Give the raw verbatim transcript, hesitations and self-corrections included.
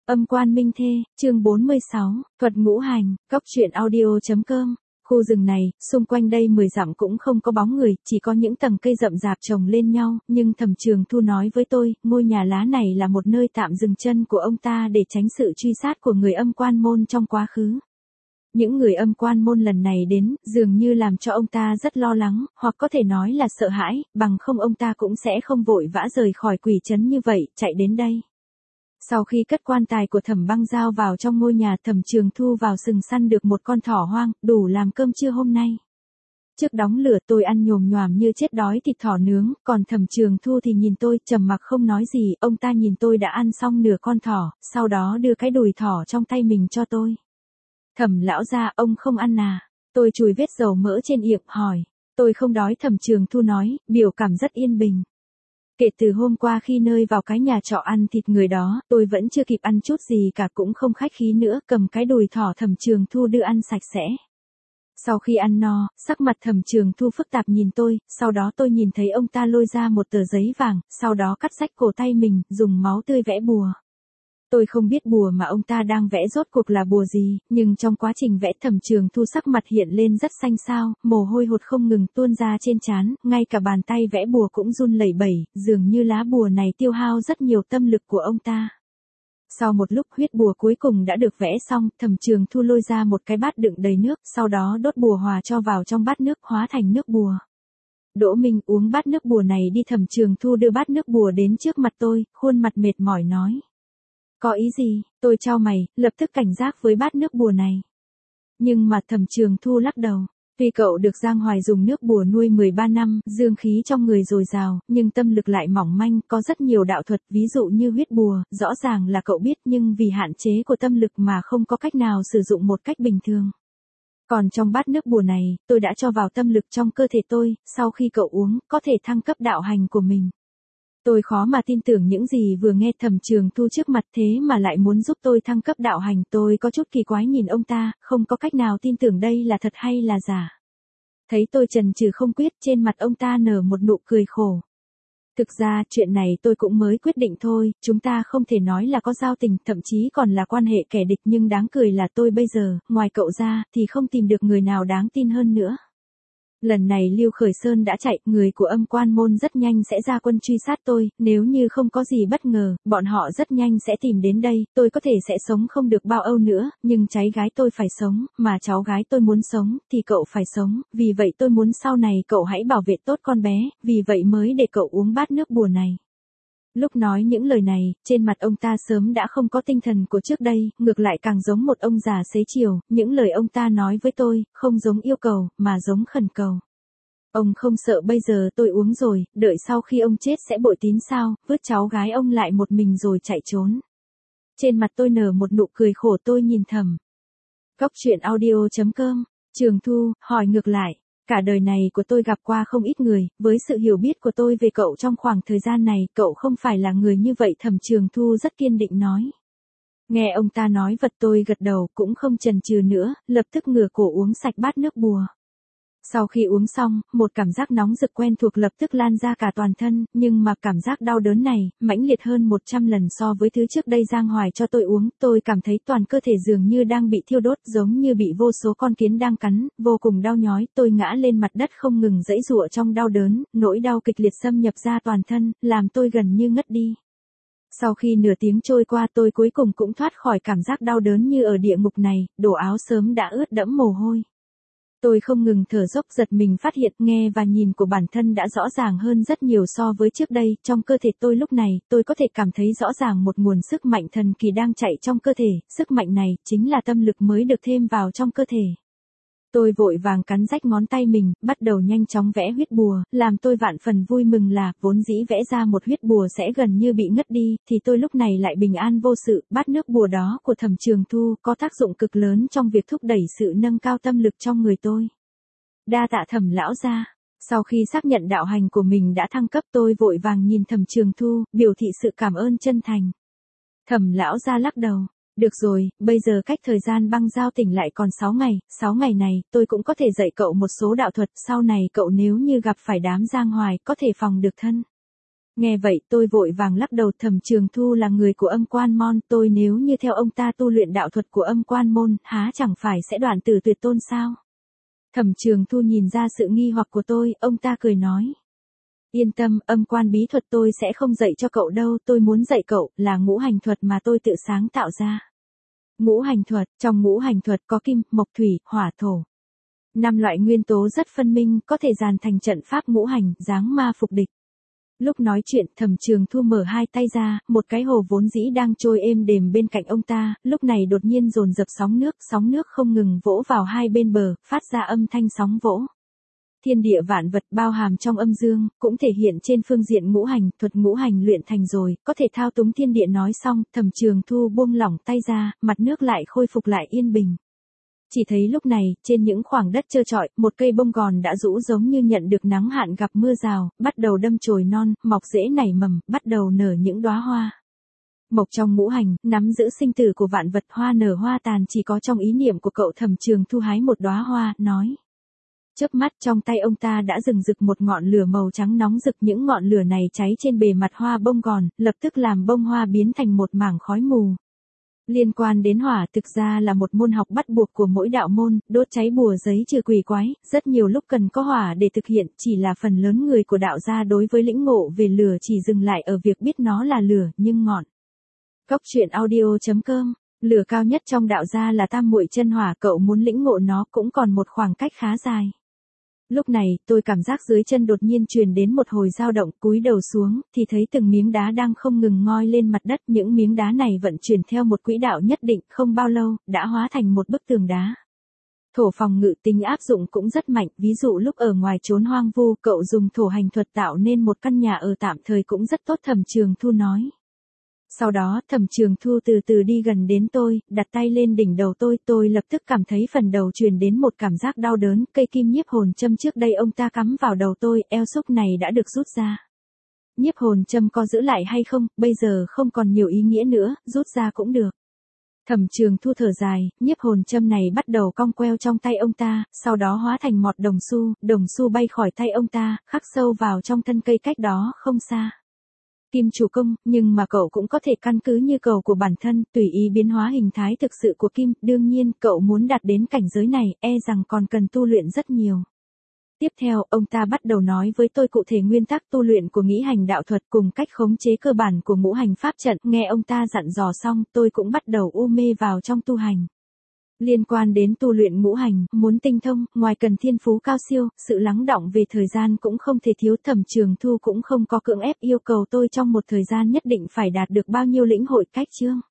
Âm quan minh thê, chương bốn mươi sáu, thuật ngũ hành, góc truyện audio.com. Khu rừng này, xung quanh đây mười dặm cũng không có bóng người, chỉ có những tầng cây rậm rạp chồng lên nhau, nhưng Thẩm Trường Thu nói với tôi, ngôi nhà lá này là một nơi tạm dừng chân của ông ta để tránh sự truy sát của người âm quan môn trong quá khứ. Những người âm quan môn lần này đến, dường như làm cho ông ta rất lo lắng, hoặc có thể nói là sợ hãi, bằng không ông ta cũng sẽ không vội vã rời khỏi quỷ trấn như vậy, chạy đến đây. Sau khi cất quan tài của Thẩm Băng Giao vào trong ngôi nhà, Thẩm Trường Thu vào rừng săn được một con thỏ hoang, đủ làm cơm trưa hôm nay. Trước đóng lửa tôi ăn nhồm nhoàm như chết đói thịt thỏ nướng, còn Thẩm Trường Thu thì nhìn tôi trầm mặc không nói gì, ông ta nhìn tôi đã ăn xong nửa con thỏ, sau đó đưa cái đùi thỏ trong tay mình cho tôi. Thẩm lão gia, ông không ăn à? Tôi chùi vết dầu mỡ trên yệc hỏi. Tôi không đói, Thẩm Trường Thu nói, biểu cảm rất yên bình. Kể từ hôm qua khi nơi vào cái nhà trọ ăn thịt người đó, tôi vẫn chưa kịp ăn chút gì cả, cũng không khách khí nữa, cầm cái đùi thỏ Thẩm Trường Thu đưa ăn sạch sẽ. Sau khi ăn no, sắc mặt Thẩm Trường Thu phức tạp nhìn tôi, sau đó tôi nhìn thấy ông ta lôi ra một tờ giấy vàng, sau đó cắt rách cổ tay mình, dùng máu tươi vẽ bùa. Tôi không biết bùa mà ông ta đang vẽ rốt cuộc là bùa gì, nhưng trong quá trình vẽ Thẩm Trường Thu sắc mặt hiện lên rất xanh xao, mồ hôi hột không ngừng tuôn ra trên trán, ngay cả bàn tay vẽ bùa cũng run lẩy bẩy, dường như lá bùa này tiêu hao rất nhiều tâm lực của ông ta. Sau một lúc huyết bùa cuối cùng đã được vẽ xong, Thẩm Trường Thu lôi ra một cái bát đựng đầy nước, sau đó đốt bùa hòa cho vào trong bát nước, hóa thành nước bùa. Đỗ Minh, uống bát nước bùa này đi. Thẩm Trường Thu đưa bát nước bùa đến trước mặt tôi, khuôn mặt mệt mỏi nói. Có ý gì? Tôi chau mày, lập tức cảnh giác với bát nước bùa này. Nhưng mà Thẩm Trường Thu lắc đầu. Tuy cậu được Giang Hoài dùng nước bùa nuôi mười ba năm, dương khí trong người dồi dào, nhưng tâm lực lại mỏng manh, có rất nhiều đạo thuật, ví dụ như huyết bùa, rõ ràng là cậu biết nhưng vì hạn chế của tâm lực mà không có cách nào sử dụng một cách bình thường. Còn trong bát nước bùa này, tôi đã cho vào tâm lực trong cơ thể tôi, sau khi cậu uống, có thể thăng cấp đạo hành của mình. Tôi khó mà tin tưởng những gì vừa nghe. Thẩm Trường Thu trước mặt thế mà lại muốn giúp tôi thăng cấp đạo hành, tôi có chút kỳ quái nhìn ông ta, không có cách nào tin tưởng đây là thật hay là giả. Thấy tôi chần chừ không quyết, trên mặt ông ta nở một nụ cười khổ. Thực ra, chuyện này tôi cũng mới quyết định thôi, chúng ta không thể nói là có giao tình, thậm chí còn là quan hệ kẻ địch, nhưng đáng cười là tôi bây giờ, ngoài cậu ra, thì không tìm được người nào đáng tin hơn nữa. Lần này Lưu Khởi Sơn đã chạy, người của âm quan môn rất nhanh sẽ ra quân truy sát tôi, nếu như không có gì bất ngờ, bọn họ rất nhanh sẽ tìm đến đây, tôi có thể sẽ sống không được bao âu nữa, nhưng cháu gái tôi phải sống, mà cháu gái tôi muốn sống, thì cậu phải sống, vì vậy tôi muốn sau này cậu hãy bảo vệ tốt con bé, vì vậy mới để cậu uống bát nước bùa này. Lúc nói những lời này, trên mặt ông ta sớm đã không có tinh thần của trước đây, ngược lại càng giống một ông già xế chiều, những lời ông ta nói với tôi, không giống yêu cầu, mà giống khẩn cầu. Ông không sợ bây giờ tôi uống rồi, đợi sau khi ông chết sẽ bội tín sao, vứt cháu gái ông lại một mình rồi chạy trốn. Trên mặt tôi nở một nụ cười khổ, tôi nhìn Thẩm. Góc truyện audio.com, Trường Thu, hỏi ngược lại. Cả đời này của tôi gặp qua không ít người, với sự hiểu biết của tôi về cậu trong khoảng thời gian này, cậu không phải là người như vậy. Thẩm Trường Thu rất kiên định nói. Nghe ông ta nói vật, tôi gật đầu, cũng không chần chừ nữa, lập tức ngửa cổ uống sạch bát nước bùa. Sau khi uống xong, một cảm giác nóng rực quen thuộc lập tức lan ra cả toàn thân, nhưng mà cảm giác đau đớn này, mãnh liệt hơn một trăm lần so với thứ trước đây Giang Hoài cho tôi uống, tôi cảm thấy toàn cơ thể dường như đang bị thiêu đốt, giống như bị vô số con kiến đang cắn, vô cùng đau nhói, tôi ngã lên mặt đất không ngừng giãy giụa trong đau đớn, nỗi đau kịch liệt xâm nhập ra toàn thân, làm tôi gần như ngất đi. Sau khi nửa tiếng trôi qua, tôi cuối cùng cũng thoát khỏi cảm giác đau đớn như ở địa ngục này, đồ áo sớm đã ướt đẫm mồ hôi. Tôi không ngừng thở dốc, giật mình phát hiện nghe và nhìn của bản thân đã rõ ràng hơn rất nhiều so với trước đây, trong cơ thể tôi lúc này, tôi có thể cảm thấy rõ ràng một nguồn sức mạnh thần kỳ đang chạy trong cơ thể, sức mạnh này, chính là tâm lực mới được thêm vào trong cơ thể. Tôi vội vàng cắn rách ngón tay mình, bắt đầu nhanh chóng vẽ huyết bùa, làm tôi vạn phần vui mừng là, vốn dĩ vẽ ra một huyết bùa sẽ gần như bị ngất đi, thì tôi lúc này lại bình an vô sự, bát nước bùa đó của Thẩm Trường Thu có tác dụng cực lớn trong việc thúc đẩy sự nâng cao tâm lực trong người tôi. Đa tạ Thẩm lão gia. Sau khi xác nhận đạo hành của mình đã thăng cấp, tôi vội vàng nhìn Thẩm Trường Thu, biểu thị sự cảm ơn chân thành. Thẩm lão gia lắc đầu. Được rồi, bây giờ cách thời gian Băng Giao tỉnh lại còn sáu ngày, sáu ngày này, tôi cũng có thể dạy cậu một số đạo thuật, sau này cậu nếu như gặp phải đám Giang Hoài, có thể phòng được thân. Nghe vậy tôi vội vàng lắc đầu. Thẩm Trường Thu là người của Âm Quan Môn, tôi nếu như theo ông ta tu luyện đạo thuật của Âm Quan Môn, há chẳng phải sẽ đoạn tử tuyệt tôn sao? Thẩm Trường Thu nhìn ra sự nghi hoặc của tôi, ông ta cười nói. Yên tâm, âm quan bí thuật tôi sẽ không dạy cho cậu đâu, tôi muốn dạy cậu là ngũ hành thuật mà tôi tự sáng tạo ra. Ngũ hành thuật, trong ngũ hành thuật có kim, mộc, thủy, hỏa, thổ. Năm loại nguyên tố rất phân minh, có thể dàn thành trận pháp ngũ hành, giáng ma phục địch. Lúc nói chuyện, Thẩm Trường Thu mở hai tay ra, một cái hồ vốn dĩ đang trôi êm đềm bên cạnh ông ta, lúc này đột nhiên dồn dập sóng nước, sóng nước không ngừng vỗ vào hai bên bờ, phát ra âm thanh sóng vỗ. Thiên địa vạn vật bao hàm trong âm dương, cũng thể hiện trên phương diện ngũ hành, thuật ngũ hành luyện thành rồi, có thể thao túng thiên địa. Nói xong, Thẩm Trường Thu buông lỏng tay ra, mặt nước lại khôi phục lại yên bình. Chỉ thấy lúc này, trên những khoảng đất trơ trọi, một cây bông gòn đã rũ giống như nhận được nắng hạn gặp mưa rào, bắt đầu đâm chồi non, mọc rễ nảy mầm, bắt đầu nở những đóa hoa. Mộc trong ngũ hành, nắm giữ sinh tử của vạn vật, hoa nở hoa tàn chỉ có trong ý niệm của cậu. Thẩm Trường Thu hái một đóa hoa, nói. Chớp mắt trong tay ông ta đã rừng rực một ngọn lửa màu trắng nóng rực, những ngọn lửa này cháy trên bề mặt hoa bông gòn, lập tức làm bông hoa biến thành một mảng khói mù. Liên quan đến hỏa thực ra là một môn học bắt buộc của mỗi đạo môn, đốt cháy bùa giấy trừ quỷ quái, rất nhiều lúc cần có hỏa để thực hiện, chỉ là phần lớn người của đạo gia đối với lĩnh ngộ về lửa chỉ dừng lại ở việc biết nó là lửa, nhưng ngọn. Cốc truyện audio chấm com. Lửa cao nhất trong đạo gia là tam muội chân hỏa, cậu muốn lĩnh ngộ nó cũng còn một khoảng cách khá dài. Lúc này, tôi cảm giác dưới chân đột nhiên truyền đến một hồi dao động, cúi đầu xuống, thì thấy từng miếng đá đang không ngừng ngoi lên mặt đất, những miếng đá này vận chuyển theo một quỹ đạo nhất định, không bao lâu, đã hóa thành một bức tường đá. Thổ phòng ngự tính áp dụng cũng rất mạnh, ví dụ lúc ở ngoài trốn hoang vu, cậu dùng thổ hành thuật tạo nên một căn nhà ở tạm thời cũng rất tốt. Thẩm Trường Thu nói. Sau đó, Thẩm Trường Thu từ từ đi gần đến tôi, đặt tay lên đỉnh đầu tôi, tôi lập tức cảm thấy phần đầu truyền đến một cảm giác đau đớn, cây kim nhiếp hồn châm trước đây ông ta cắm vào đầu tôi, eo xúc này đã được rút ra. Nhiếp hồn châm có giữ lại hay không, bây giờ không còn nhiều ý nghĩa nữa, rút ra cũng được. Thẩm Trường Thu thở dài, nhiếp hồn châm này bắt đầu cong queo trong tay ông ta, sau đó hóa thành mọt đồng xu, đồng xu bay khỏi tay ông ta, khắc sâu vào trong thân cây cách đó không xa. Kim chủ công, nhưng mà cậu cũng có thể căn cứ như cầu của bản thân, tùy ý biến hóa hình thái thực sự của kim, đương nhiên, cậu muốn đạt đến cảnh giới này, e rằng còn cần tu luyện rất nhiều. Tiếp theo, ông ta bắt đầu nói với tôi cụ thể nguyên tắc tu luyện của ngũ hành đạo thuật cùng cách khống chế cơ bản của ngũ hành pháp trận, nghe ông ta dặn dò xong, tôi cũng bắt đầu u mê vào trong tu hành. Liên quan đến tu luyện ngũ hành, muốn tinh thông, ngoài cần thiên phú cao siêu, sự lắng đọng về thời gian cũng không thể thiếu. Thẩm Trường Thu cũng không có cưỡng ép yêu cầu tôi trong một thời gian nhất định phải đạt được bao nhiêu lĩnh hội cách chương.